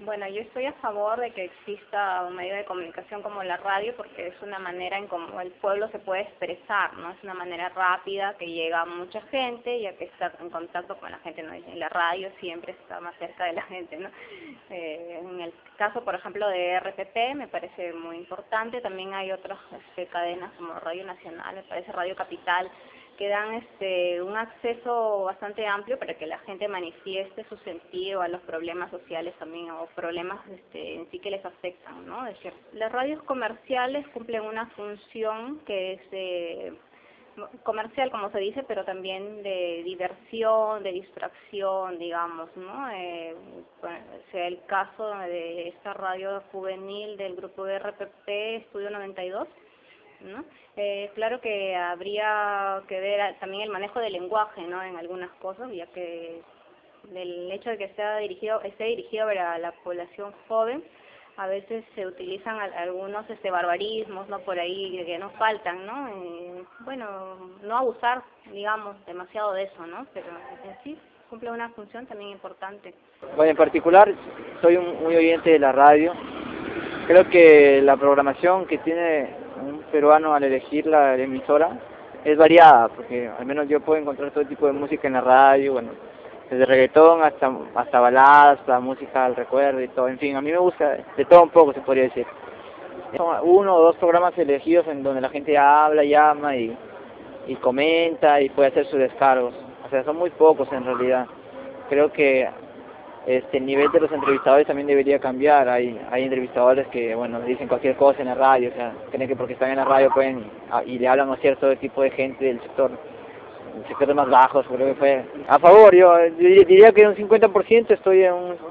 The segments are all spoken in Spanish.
Bueno, yo estoy a favor de que exista un medio de comunicación como la radio porque es una manera en cómo el pueblo se puede expresar, ¿no? Es una manera rápida que llega a mucha gente, ya que está en contacto con la gente, ¿no? En la radio siempre está más cerca de la gente, ¿no? En el caso, por ejemplo, de RPP me parece muy importante. También hay otras cadenas como Radio Nacional, me parece Radio Capital, que dan un acceso bastante amplio para que la gente manifieste su sentido a los problemas sociales también o problemas en sí que les afectan, ¿no? Es decir, las radios comerciales cumplen una función que es comercial, como se dice, pero también de diversión, de distracción, digamos, ¿no? Sea el caso de esta radio juvenil del grupo de RPP, Estudio 92, ¿no? Claro que habría que ver también el manejo del lenguaje, ¿no? En algunas cosas, ya que el hecho de que esté dirigido a la población joven, a veces se utilizan algunos barbarismos, ¿no? Por ahí que nos faltan, ¿no? Bueno, no abusar, digamos, demasiado de eso, ¿no? Pero en sí cumple una función también importante. Bueno, en particular soy muy oyente de la radio. Creo que la programación que tiene un peruano al elegir la emisora es variada, porque al menos yo puedo encontrar todo tipo de música en la radio, bueno, desde reggaetón hasta baladas, hasta música al recuerdo y todo, en fin, a mí me gusta de todo un poco, se podría decir. Son uno o dos programas elegidos en donde la gente habla, llama y comenta y puede hacer sus descargos, o sea, son muy pocos en realidad. Creo que el nivel de los entrevistadores también debería cambiar. Hay entrevistadores que, bueno, dicen cualquier cosa en la radio, o sea, creen que porque están en la radio pueden, y le hablan a cierto tipo de gente del sector más bajos, creo que fue a favor. Yo diría que un 50%, estoy en un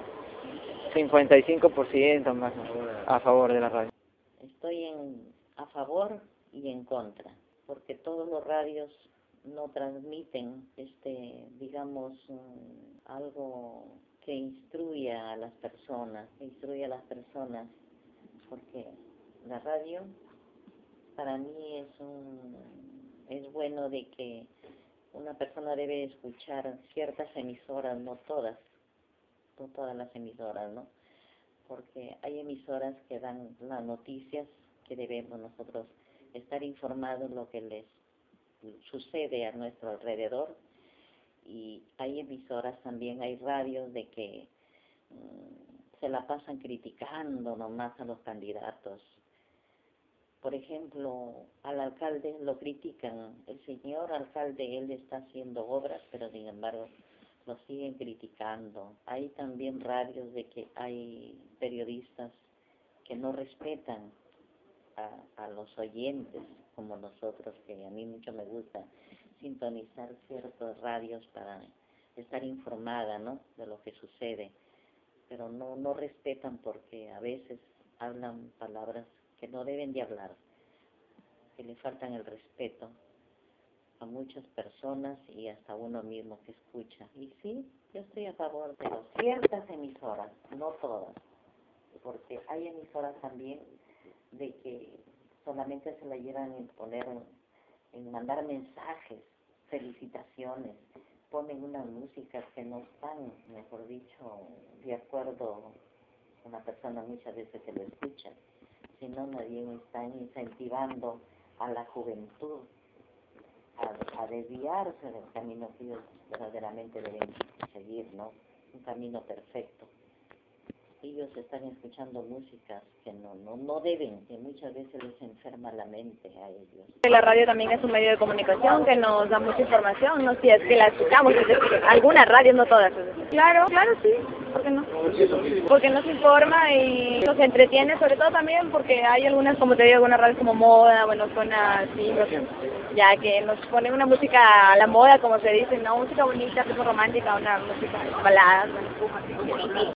55% más a favor de la radio. Estoy a favor y en contra, porque todos los radios no transmiten, digamos, algo que instruya a las personas, porque la radio para mí es bueno de que una persona debe escuchar ciertas emisoras, no todas las emisoras, ¿no? Porque hay emisoras que dan las noticias que debemos nosotros estar informados de lo que les sucede a nuestro alrededor. Y hay emisoras también, hay radios de que se la pasan criticando nomás a los candidatos. Por ejemplo, al alcalde lo critican, el señor alcalde, él está haciendo obras, pero sin embargo lo siguen criticando. Hay también radios de que hay periodistas que no respetan a los oyentes, como nosotros, que a mí mucho me gusta sintonizar ciertos radios para estar informada, ¿no?, de lo que sucede, pero no respetan porque a veces hablan palabras que no deben de hablar, que le faltan el respeto a muchas personas y hasta uno mismo que escucha. Y sí, yo estoy a favor de ciertas emisoras, no todas, porque hay emisoras también de que solamente se la llevan en mandar mensajes, felicitaciones, ponen una música que no están, mejor dicho, de acuerdo con la persona muchas veces que lo escucha, sino nadie está incentivando a la juventud a desviarse del camino que ellos verdaderamente deben seguir, ¿no? Un camino perfecto. Ellos están escuchando músicas que no deben, que muchas veces les enferma la mente a ellos. La radio también es un medio de comunicación que nos da mucha información, no si es que la escuchamos, es decir, algunas radios, no todas. Claro, sí, ¿por qué no? Porque nos informa y nos entretiene, sobre todo también porque hay algunas, como te digo, algunas radios como moda, bueno, suena así, ya que nos ponen una música a la moda, como se dice, ¿no? Música bonita, tipo romántica, una música balada,